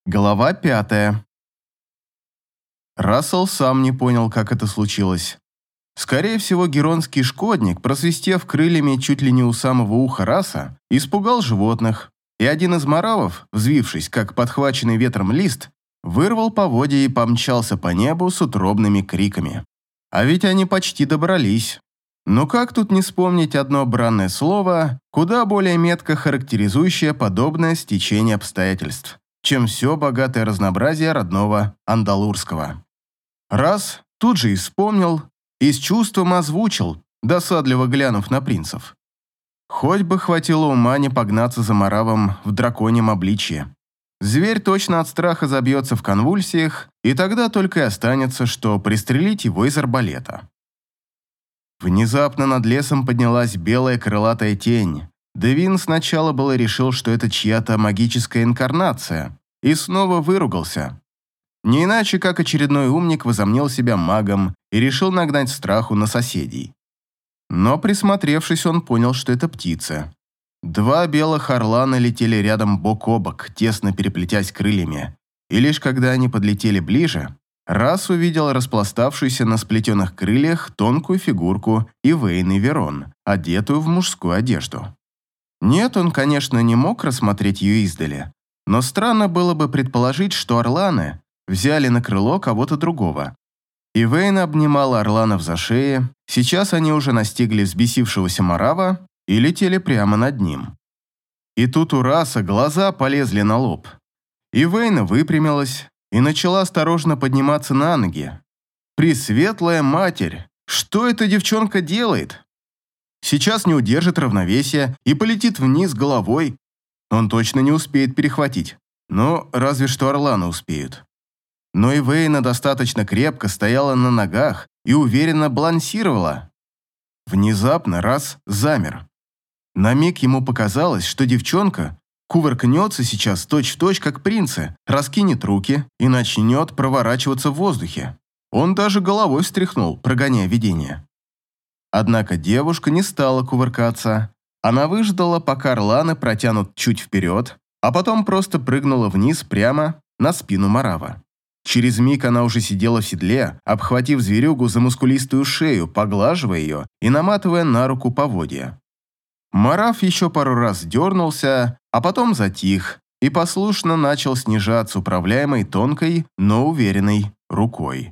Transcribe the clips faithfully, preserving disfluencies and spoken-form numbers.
Глава пятая. Рассел сам не понял, как это случилось. Скорее всего, геронский шкодник, просвистев крыльями чуть ли не у самого уха Раса, испугал животных, и один из маравов, взвившись, как подхваченный ветром лист, вырвал поводья и помчался по небу с утробными криками. А ведь они почти добрались. Но как тут не вспомнить одно бранное слово, куда более метко характеризующее подобное стечение обстоятельств, чем все богатое разнообразие родного андалурского. Раз тут же и вспомнил, и с чувством озвучил, досадливо глянув на принцев. Хоть бы хватило ума не погнаться за маравом в драконьем обличье. Зверь точно от страха забьется в конвульсиях, и тогда только и останется, что пристрелить его из арбалета. Внезапно над лесом поднялась белая крылатая тень. Девин сначала было решил, что это чья-то магическая инкарнация, и снова выругался. Не иначе, как очередной умник возомнил себя магом и решил нагнать страху на соседей. Но, присмотревшись, он понял, что это птица. Два белых орлана летели рядом бок о бок, тесно переплетясь крыльями, и лишь когда они подлетели ближе, Рас увидел распластавшуюся на сплетенных крыльях тонкую фигурку Ивейны Верон, одетую в мужскую одежду. Нет, он, конечно, не мог рассмотреть ее издали, но странно было бы предположить, что орланы взяли на крыло кого-то другого. Ивейна обнимала орланов за шеи, сейчас они уже настигли взбесившегося марава и летели прямо над ним. И тут у Раса глаза полезли на лоб. Ивейна выпрямилась и начала осторожно подниматься на ноги. Пресветлая Матерь, что эта девчонка делает? Сейчас не удержит равновесия и полетит вниз головой. Он точно не успеет перехватить. Но разве что орланы успеют. Но Ивейна достаточно крепко стояла на ногах и уверенно балансировала. Внезапно Рас замер. На миг ему показалось, что девчонка кувыркнется сейчас точь-в-точь, как принцы, раскинет руки и начнет проворачиваться в воздухе. Он даже головой встряхнул, прогоняя видение. Однако девушка не стала кувыркаться. Она выждала, пока орланы протянут чуть вперед, а потом просто прыгнула вниз прямо на спину марава. Через миг она уже сидела в седле, обхватив зверюгу за мускулистую шею, поглаживая ее и наматывая на руку поводья. Марав еще пару раз дернулся, а потом затих и послушно начал снижаться управляемой тонкой, но уверенной рукой.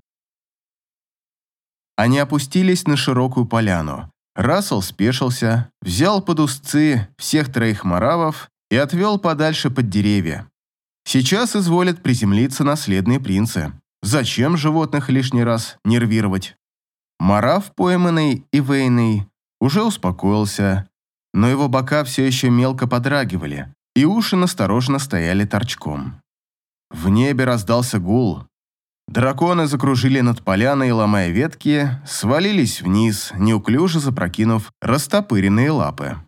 Они опустились на широкую поляну. Рассел спешился, взял под узцы всех троих маравов и отвел подальше под деревья. Сейчас изволят приземлиться наследные принцы. Зачем животных лишний раз нервировать? Марав, пойманный Ивейной, уже успокоился, но его бока все еще мелко подрагивали, и уши настороженно стояли торчком. В небе раздался гул. Драконы закружили над поляной, ломая ветки, свалились вниз, неуклюже запрокинув растопыренные лапы.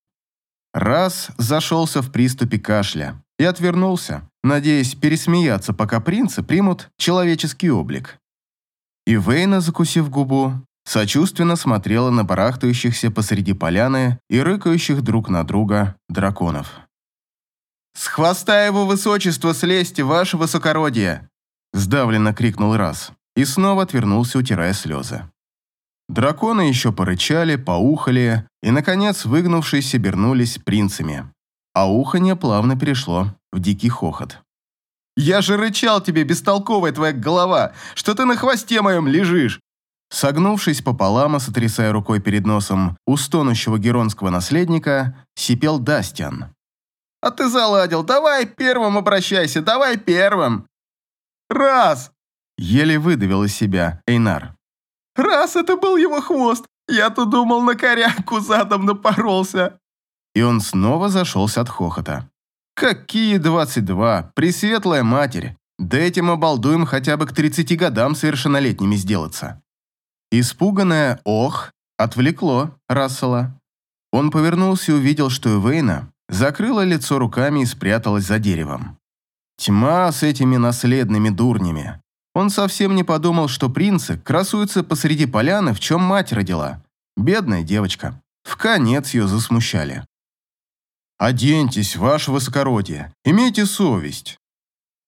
Раз зашелся в приступе кашля и отвернулся, надеясь пересмеяться, пока принцы примут человеческий облик. Ивейна, закусив губу, сочувственно смотрела на барахтающихся посреди поляны и рыкающих друг на друга драконов. «С хвоста его высочества слезьте, ваше высокородие!» Сдавленно крикнул Раз и снова отвернулся, утирая слезы. Драконы еще порычали, поухали и, наконец, выгнувшись, обернулись принцами, а уханье плавно перешло в дикий хохот. «Я же рычал тебе, бестолковая твоя голова, что ты на хвосте моем лежишь!» Согнувшись пополам и сотрясая рукой перед носом у стонущего геронского наследника, сипел Дастиан. «А ты заладил, давай первым обращайся, давай первым!» «Раз!» — еле выдавил из себя Эйнар. «Раз, это был его хвост! Я-то думал, на коряку задом напоролся!» И он снова зашелся от хохота. «Какие двадцать два! Пресветлая Матерь! Да этим обалдуем хотя бы к тридцати годам совершеннолетними сделаться!» Испуганное «ох» отвлекло Рассела. Он повернулся и увидел, что Ивейна закрыла лицо руками и спряталась за деревом. Тьма с этими наследными дурнями. Он совсем не подумал, что принцы красуются посреди поляны, в чем мать родила. Бедная девочка. Вконец ее засмущали. «Оденьтесь, ваше высокородие, имейте совесть!»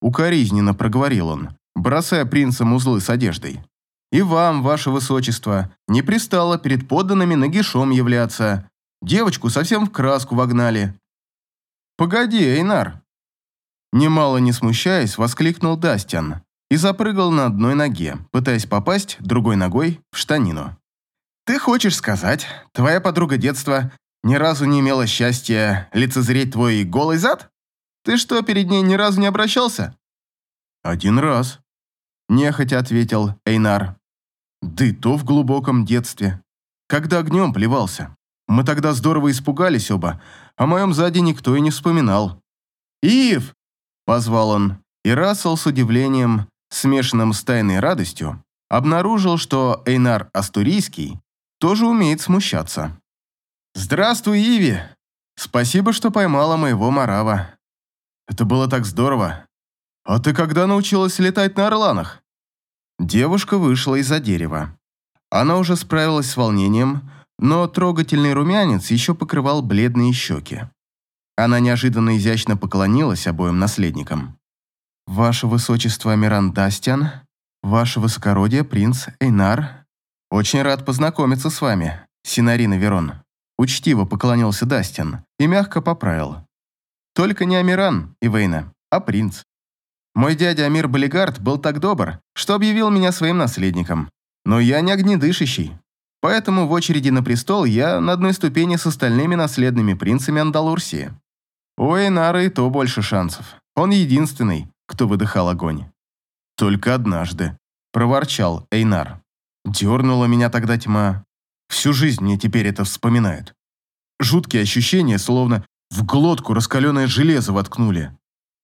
укоризненно проговорил он, бросая принцам узлы с одеждой. «И вам, ваше высочество, не пристало перед подданными нагишом являться. Девочку совсем в краску вогнали». «Погоди, Эйнар!» Немало не смущаясь, воскликнул Дастиан и запрыгал на одной ноге, пытаясь попасть другой ногой в штанину. «Ты хочешь сказать, твоя подруга детства ни разу не имела счастья лицезреть твой голый зад? Ты что, перед ней ни разу не обращался?» «Один раз», – нехотя ответил Эйнар. «Да и то в глубоком детстве, когда огнем плевался. Мы тогда здорово испугались оба, о моем заде никто и не вспоминал». «Ив!» – позвал он, и Рассел с удивлением, смешанным с тайной радостью, обнаружил, что Эйнар Астурийский тоже умеет смущаться. «Здравствуй, Иви! Спасибо, что поймала моего Марава. Это было так здорово. А ты когда научилась летать на орланах?» Девушка вышла из-за дерева. Она уже справилась с волнением, но трогательный румянец еще покрывал бледные щеки. Она неожиданно изящно поклонилась обоим наследникам. «Ваше высочество Амиран Дастиан, ваше высокородие принц Эйнар, очень рад познакомиться с вами, Синарина Верон». Учтиво поклонился Дастиан и мягко поправил. «Только не Амиран, Ивейна, а принц. Мой дядя Амир Балигард был так добр, что объявил меня своим наследником. Но я не огнедышащий, поэтому в очереди на престол я на одной ступени с остальными наследными принцами Андалурсии. У Эйнара и то больше шансов. Он единственный, кто выдыхал огонь». «Только однажды», – проворчал Эйнар. «Дернула меня тогда тьма. Всю жизнь мне теперь это вспоминают. Жуткие ощущения, словно в глотку раскаленное железо воткнули».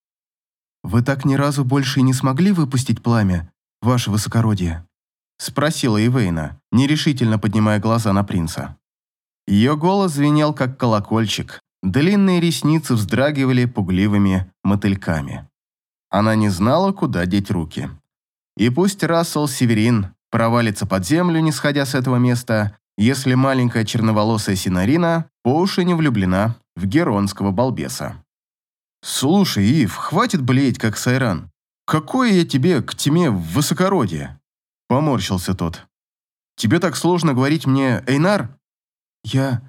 «Вы так ни разу больше и не смогли выпустить пламя, ваше высокородие?» – спросила Ивейна, нерешительно поднимая глаза на принца. Ее голос звенел, как колокольчик, длинные ресницы вздрагивали пугливыми мотыльками. Она не знала, куда деть руки. И пусть Рассел Северин провалится под землю, не сходя с этого места, если маленькая черноволосая Синарина по уши не влюблена в геронского балбеса. «Слушай, Ив, хватит блеять, как Сайран. Какое я тебе к тьме высокородие?» Поморщился тот. «Тебе так сложно говорить мне, Эйнар?» «Я...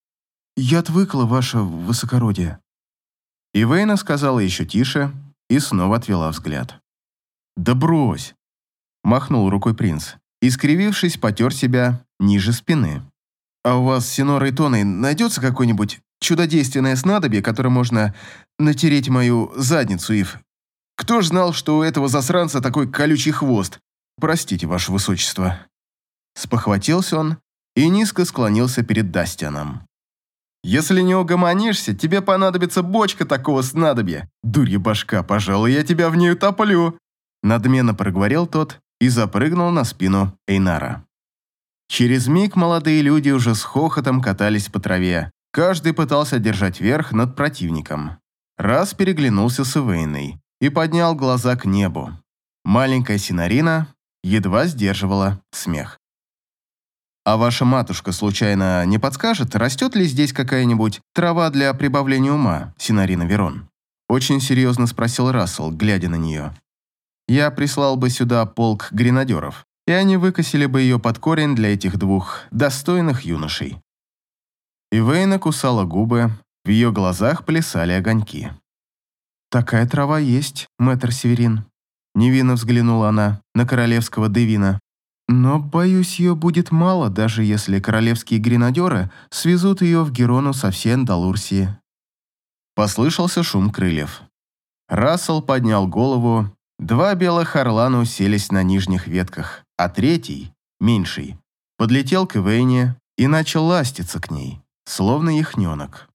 я отвыкла, ваше высокородие». Ивейна сказала еще тише и снова отвела взгляд. «Да брось!» – махнул рукой принц и, скривившись, потер себя ниже спины. «А у вас с Синорой Тоной найдется какое-нибудь чудодейственное снадобье, которое можно натереть мою задницу, Ив? Кто ж знал, что у этого засранца такой колючий хвост? Простите, ваше высочество». Спохватился он и низко склонился перед Дастианом. «Если не угомонишься, тебе понадобится бочка такого снадобья. Дурья башка, пожалуй, я тебя в ней утоплю», надменно проговорил тот и запрыгнул на спину Эйнара. Через миг молодые люди уже с хохотом катались по траве. Каждый пытался держать верх над противником. Раз переглянулся с Ивейной и поднял глаза к небу. Маленькая Синарина едва сдерживала смех. «А ваша матушка, случайно, не подскажет, растет ли здесь какая-нибудь трава для прибавления ума, Синарина Верон?» Очень серьезно спросил Рассел, глядя на нее. «Я прислал бы сюда полк гренадеров, и они выкосили бы ее под корень для этих двух достойных юношей». Ивейна кусала губы, в ее глазах плясали огоньки. «Такая трава есть, мэтр Северин», – невинно взглянула она на королевского Девина. «Но, боюсь, ее будет мало, даже если королевские гренадеры свезут ее в Герону со всей Андалурсии». Послышался шум крыльев. Рассел поднял голову, два белых орлана уселись на нижних ветках, а третий, меньший, подлетел к Ивейне и начал ластиться к ней, словно яхненок.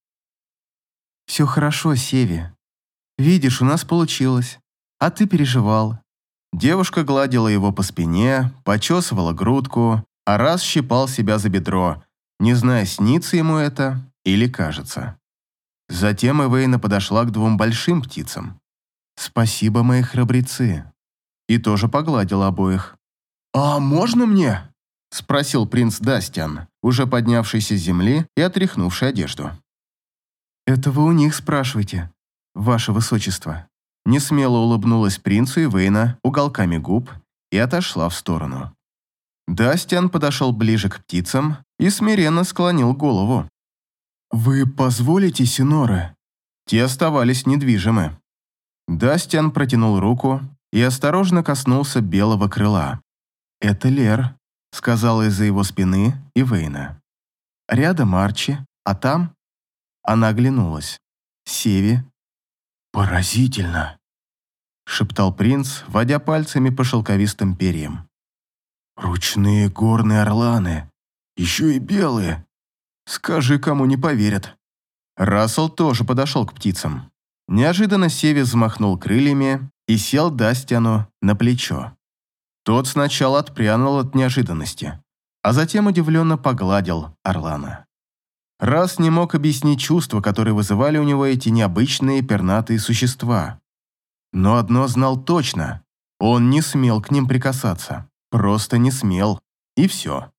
«Все хорошо, Севи. Видишь, у нас получилось, а ты переживал». Девушка гладила его по спине, почесывала грудку, а раз щипал себя за бедро, не зная, снится ему это или кажется. Затем Ивейна подошла к двум большим птицам. «Спасибо, мои храбрецы», и тоже погладила обоих. «А можно мне?» – спросил принц Дастиан, уже поднявшийся с земли и отряхнувший одежду. «Это вы у них спрашиваете, ваше высочество», несмело улыбнулась принцу Ивейна уголками губ и отошла в сторону. Дастиан подошел ближе к птицам и смиренно склонил голову. «Вы позволите, Синора?» Те оставались недвижимы. Дастиан протянул руку и осторожно коснулся белого крыла. «Это Лер», — сказала из-за его спины Ивейна. «Рядом Арчи, а там...» Она оглянулась. «Севи». «Поразительно», — шептал принц, водя пальцами по шелковистым перьям. «Ручные горные орланы, еще и белые. Скажи, кому не поверят». Рассел тоже подошел к птицам. Неожиданно Севи взмахнул крыльями и сел Дастиану на плечо. Тот сначала отпрянул от неожиданности, а затем удивленно погладил орлана. Расс не мог объяснить чувства, которые вызывали у него эти необычные пернатые существа. Но одно знал точно – он не смел к ним прикасаться. Просто не смел, и все.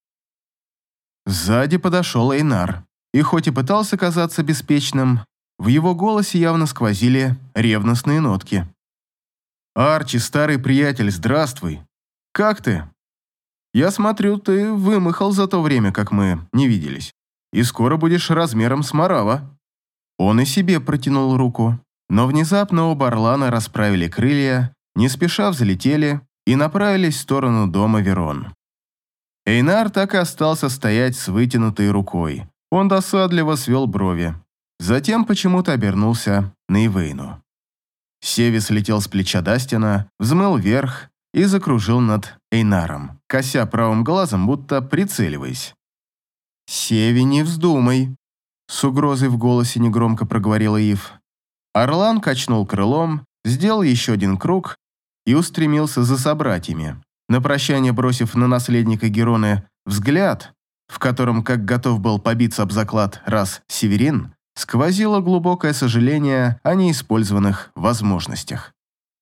Сзади подошел Эйнар, и хоть и пытался казаться беспечным, в его голосе явно сквозили ревностные нотки. «Арчи, старый приятель, здравствуй. Как ты? Я смотрю, ты вымахал за то время, как мы не виделись, и скоро будешь размером с Марава». Он и себе протянул руку, но внезапно оба орлана расправили крылья, не спеша взлетели и направились в сторону дома Верон. Эйнар так и остался стоять с вытянутой рукой. Он досадливо свел брови. Затем почему-то обернулся на Ивейну. Севи слетел с плеча Дастина, взмыл вверх и закружил над Эйнаром, кося правым глазом, будто прицеливаясь. «Севи, не вздумай!» С угрозой в голосе негромко проговорила Ив. Орлан качнул крылом, сделал еще один круг и устремился за собратьями, на прощание бросив на наследника Героны взгляд, в котором, как готов был побиться об заклад раз Северин, сквозило глубокое сожаление о неиспользованных возможностях.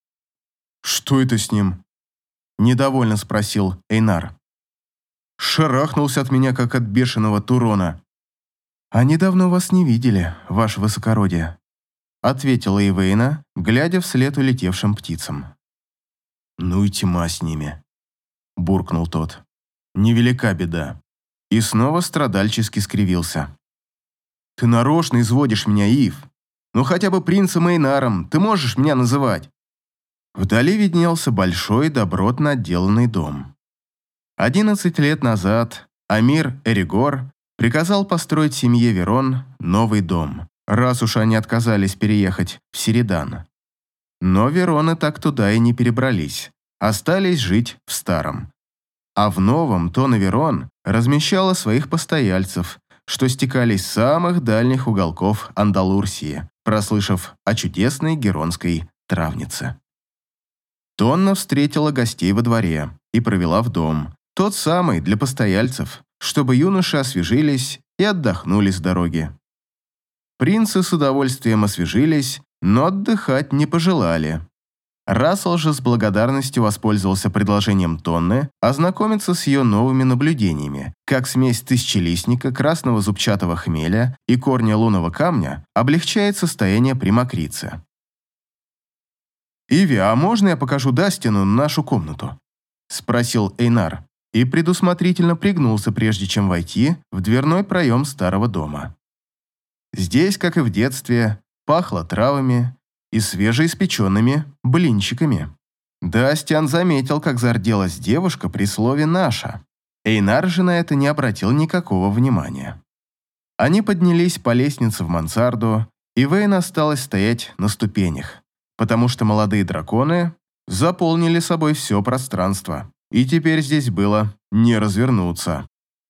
«Что это с ним?» – недовольно спросил Эйнар. «Шарахнулся от меня, как от бешеного Турона». «Они давно вас не видели, ваше высокородие», – ответила Ивейна, глядя вслед улетевшим птицам. «Ну и тьма с ними», – буркнул тот. «Невелика беда». И снова страдальчески скривился. «Ты нарочно изводишь меня, Ив. Ну хотя бы принцем Эйнаром ты можешь меня называть?» Вдали виднелся большой, добротно отделанный дом. Одиннадцать лет назад Амир Эригор приказал построить семье Верон новый дом, раз уж они отказались переехать в Середан. Но Вероны так туда и не перебрались, остались жить в старом. А в новом Тона Верон размещала своих постояльцев, что стекались с самых дальних уголков Андалурсии, прослышав о чудесной геронской травнице. Тонна встретила гостей во дворе и провела в дом, тот самый для постояльцев, чтобы юноши освежились и отдохнули с дороги. Принцы с удовольствием освежились, но отдыхать не пожелали. Рассел же с благодарностью воспользовался предложением Тонны ознакомиться с ее новыми наблюдениями, как смесь тысячелистника, красного зубчатого хмеля и корня лунного камня облегчает состояние при мокрице. «Иви, а можно я покажу Дастину нашу комнату?» – спросил Эйнар и предусмотрительно пригнулся, прежде чем войти в дверной проем старого дома. Здесь, как и в детстве, пахло травами и свежеиспеченными блинчиками. Дастиан заметил, как зарделась девушка при слове «наша». Эйнар же на это не обратил никакого внимания. Они поднялись по лестнице в мансарду, и Вейн осталась стоять на ступенях, потому что молодые драконы заполнили собой все пространство, и теперь здесь было не развернуться.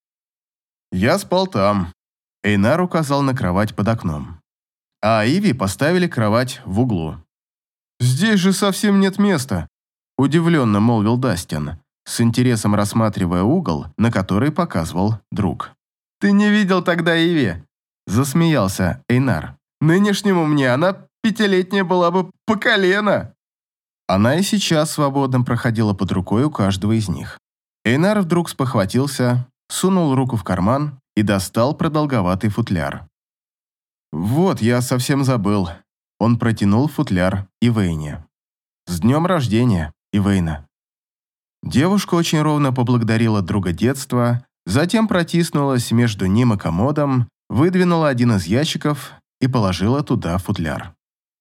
«Я спал там», — Эйнар указал на кровать под окном. А Иви поставили кровать в углу. «Здесь же совсем нет места», – удивленно молвил Дастин, с интересом рассматривая угол, на который показывал друг. «Ты не видел тогда Иви?» – засмеялся Эйнар. «Нынешнему мне она пятилетняя была бы по колено». Она и сейчас свободно проходила под рукой у каждого из них. Эйнар вдруг спохватился, сунул руку в карман и достал продолговатый футляр. «Вот, я совсем забыл. Он протянул футляр Ивейне. «С днем рождения, Ивейна!» Девушка очень ровно поблагодарила друга детства, затем протиснулась между ним и комодом, выдвинула один из ящиков и положила туда футляр.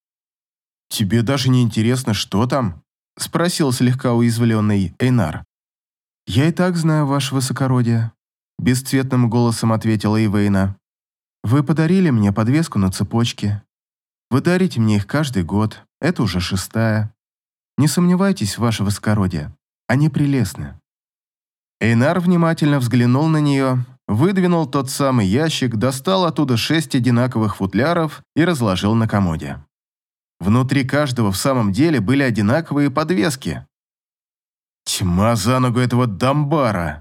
«Тебе даже не интересно, что там?» – спросил слегка уязвленный Эйнар. «Я и так знаю, ваше высокородие», – бесцветным голосом ответила Ивейна. «Вы подарили мне подвеску на цепочке. Вы дарите мне их каждый год, это уже шестая. Не сомневайтесь, ваше высокородие, они прелестны». Эйнар внимательно взглянул на нее, выдвинул тот самый ящик, достал оттуда шесть одинаковых футляров и разложил на комоде. Внутри каждого в самом деле были одинаковые подвески. «Тьма за ногу этого дамбара!»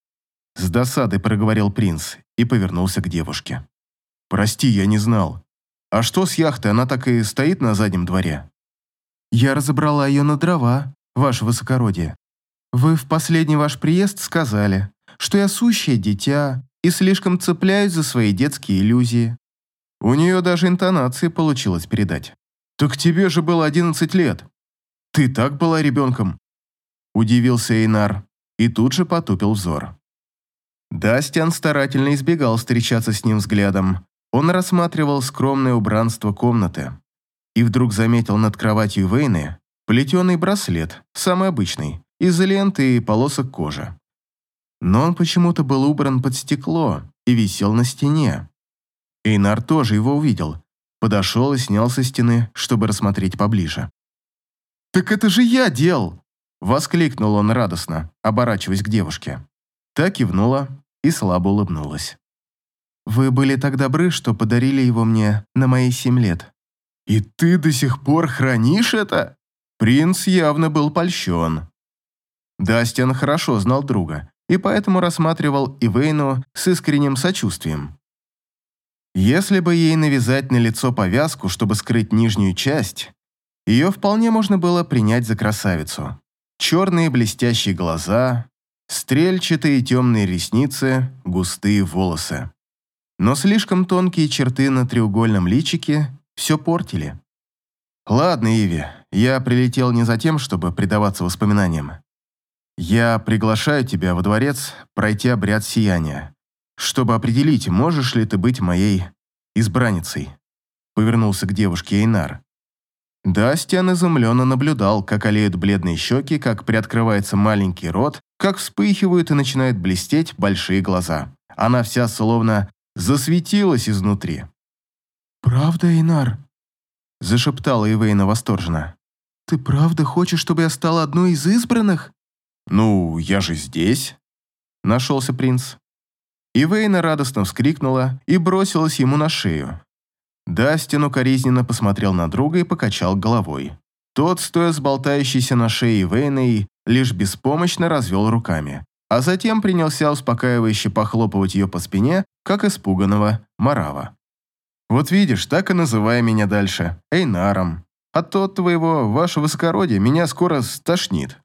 С досадой проговорил принц и повернулся к девушке. «Прости, я не знал. А что с яхтой, она так и стоит на заднем дворе?» «Я разобрала ее на дрова, ваше высокородие. Вы в последний ваш приезд сказали, что я сущее дитя и слишком цепляюсь за свои детские иллюзии». У нее даже интонации получилось передать. «Так тебе же было одиннадцать лет. Ты так была ребенком?» Удивился Эйнар и тут же потупил взор. Дастиан старательно избегал встречаться с ним взглядом. Он рассматривал скромное убранство комнаты и вдруг заметил над кроватью Ивейны плетеный браслет, самый обычный, из ленты и полосок кожи. Но он почему-то был убран под стекло и висел на стене. Эйнар тоже его увидел, подошел и снял со стены, чтобы рассмотреть поближе. «Так это же я делал!» – воскликнул он радостно, оборачиваясь к девушке. Та кивнула и слабо улыбнулась. «Вы были так добры, что подарили его мне на мои семь лет». «И ты до сих пор хранишь это?» Принц явно был польщен. Дастиан хорошо знал друга и поэтому рассматривал Ивейну с искренним сочувствием. Если бы ей навязать на лицо повязку, чтобы скрыть нижнюю часть, ее вполне можно было принять за красавицу. Черные блестящие глаза, стрельчатые темные ресницы, густые волосы. Но слишком тонкие черты на треугольном личике все портили. «Ладно, Иви, я прилетел не за тем, чтобы предаваться воспоминаниям. Я приглашаю тебя во дворец пройти обряд сияния, чтобы определить, можешь ли ты быть моей избранницей», повернулся к девушке Эйнар. Дастиан изумленно наблюдал, как олеют бледные щеки, как приоткрывается маленький рот, как вспыхивают и начинают блестеть большие глаза. Она вся словно засветилась изнутри. «Правда, Эйнар?» – зашептала Ивейна восторженно. «Ты правда хочешь, чтобы я стала одной из избранных?» «Ну, я же здесь», – нашелся принц. Ивейна радостно вскрикнула и бросилась ему на шею. Дастин укоризненно посмотрел на друга и покачал головой. Тот, стоя с болтающейся на шее Ивейной, лишь беспомощно развел руками, а затем принялся успокаивающе похлопывать ее по спине, как испуганного марава. «Вот видишь, так и называй меня дальше, Эйнаром, а то от твоего, ваше высокородие, меня скоро стошнит».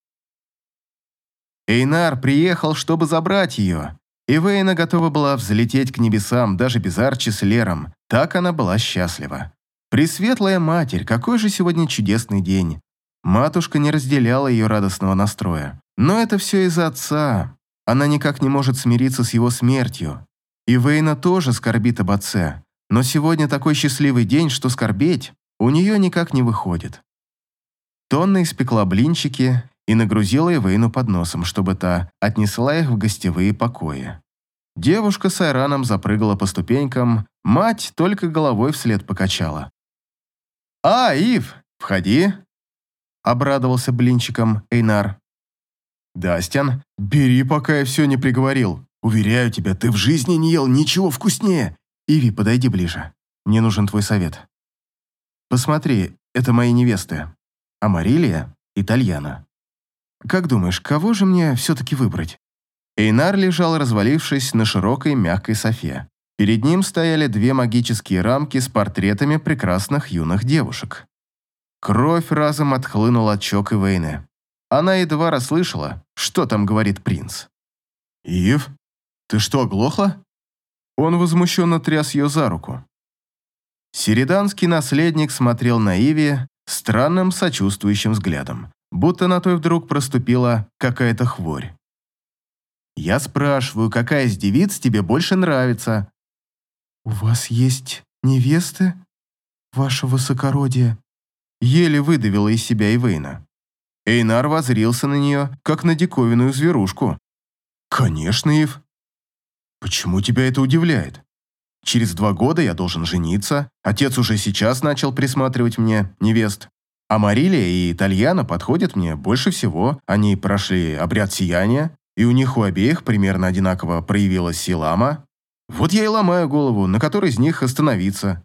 Эйнар приехал, чтобы забрать ее. Ивейна готова была взлететь к небесам даже без Арчи с Лером, так она была счастлива. Пресветлая Матерь, какой же сегодня чудесный день. Матушка не разделяла ее радостного настроя. Но это все из-за отца. Она никак не может смириться с его смертью. Ивейна тоже скорбит об отце, но сегодня такой счастливый день, что скорбеть у нее никак не выходит. Тонна испекла блинчики и нагрузила Ивейну подносом, чтобы та отнесла их в гостевые покои. Девушка с Айраном запрыгала по ступенькам, мать только головой вслед покачала. «А, Ив, входи!» – обрадовался блинчиком Эйнар. «Дастиан, бери, пока я все не приговорил. Уверяю тебя, ты в жизни не ел ничего вкуснее. Иви, подойди ближе. Мне нужен твой совет. Посмотри, это мои невесты. Амарилия и Тальяна. Как думаешь, кого же мне все-таки выбрать?» Эйнар лежал, развалившись на широкой мягкой софе. Перед ним стояли две магические рамки с портретами прекрасных юных девушек. Кровь разом отхлынула от щек Ивейны. Она едва расслышала, что там говорит принц. «Ив, ты что, оглохла?» Он возмущенно тряс ее за руку. Середанский наследник смотрел на Иви странным сочувствующим взглядом, будто на той вдруг проступила какая-то хворь. «Я спрашиваю, какая из девиц тебе больше нравится?» «У вас есть невесты, ваше высокородие?» Еле выдавила из себя Ивейна. Эйнар воззрился на нее, как на диковинную зверушку. «Конечно, Ив. Почему тебя это удивляет? Через два года я должен жениться, отец уже сейчас начал присматривать мне невест. А Марилия и Тальяна подходят мне больше всего, они прошли обряд сияния, и у них у обеих примерно одинаково проявилась сила Ама. Вот я и ломаю голову, на которой из них остановиться».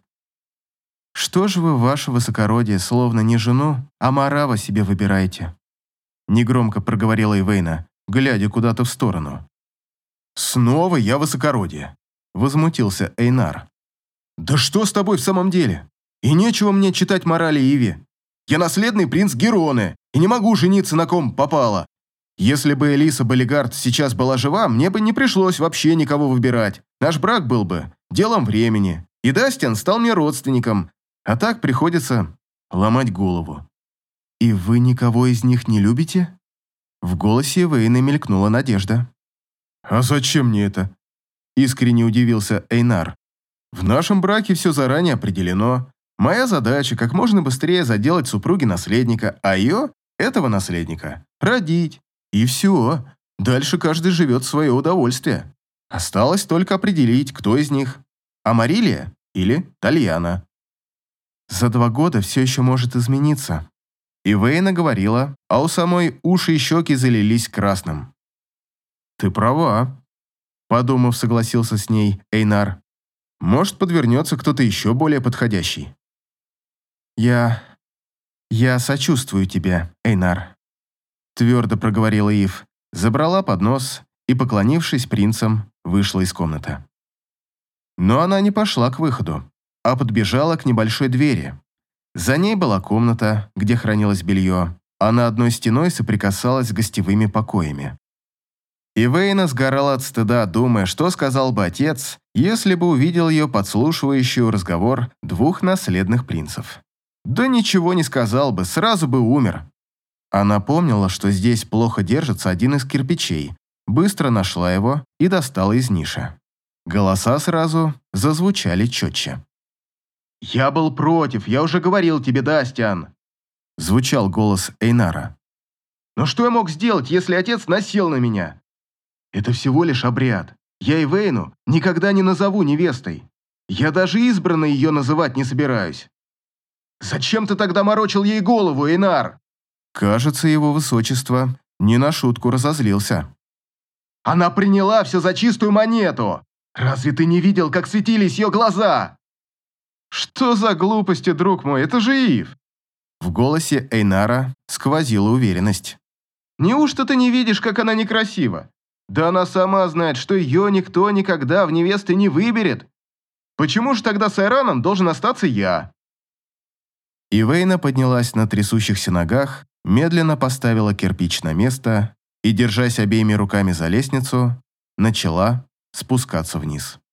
«Что же вы, ваше высокородие, словно не жену, а Марава себе выбираете?» Негромко проговорила Ивейна, глядя куда-то в сторону. «Снова я высокородие», — возмутился Эйнар. «Да что с тобой в самом деле? И нечего мне читать морали Иви. Я наследный принц Героны, и не могу жениться на ком попало. Если бы Элиса Болигард сейчас была жива, мне бы не пришлось вообще никого выбирать. Наш брак был бы делом времени, и Дастиан стал мне родственником, а так приходится ломать голову». «И вы никого из них не любите?» В голосе Ивейны мелькнула надежда. «А зачем мне это?» Искренне удивился Эйнар. «В нашем браке все заранее определено. Моя задача как можно быстрее заделать супруге наследника, а ее, этого наследника, родить. И все. Дальше каждый живет в свое удовольствие. Осталось только определить, кто из них. Амарилия или Тальяна». «За два года все еще может измениться». Ивейна говорила, а у самой уши и щеки залились красным. «Ты права», — подумав, согласился с ней Эйнар. «Может, подвернется кто-то еще более подходящий». «Я... я сочувствую тебе, Эйнар», — твердо проговорила Ив, забрала поднос и, поклонившись принцам, вышла из комнаты. Но она не пошла к выходу, а подбежала к небольшой двери. За ней была комната, где хранилось белье, а на одной стеной соприкасалась с гостевыми покоями. Ивейна сгорала от стыда, думая, что сказал бы отец, если бы увидел ее подслушивающую разговор двух наследных принцев. Да ничего не сказал бы, сразу бы умер. Она помнила, что здесь плохо держится один из кирпичей, быстро нашла его и достала из ниши. Голоса сразу зазвучали четче. «Я был против, я уже говорил тебе, Дастиан», — звучал голос Эйнара. «Но что я мог сделать, если отец насел на меня? Это всего лишь обряд. Я Ивейну никогда не назову невестой. Я даже избранной ее называть не собираюсь. Зачем ты тогда морочил ей голову, Эйнар?» Кажется, его высочество не на шутку разозлился. «Она приняла все за чистую монету. Разве ты не видел, как светились ее глаза?» «Что за глупости, друг мой, это же Ив!» В голосе Эйнара сквозила уверенность. «Неужто ты не видишь, как она некрасива? Да она сама знает, что ее никто никогда в невесты не выберет. Почему же тогда с Айраном должен остаться я?» Ивейна поднялась на трясущихся ногах, медленно поставила кирпич на место и, держась обеими руками за лестницу, начала спускаться вниз.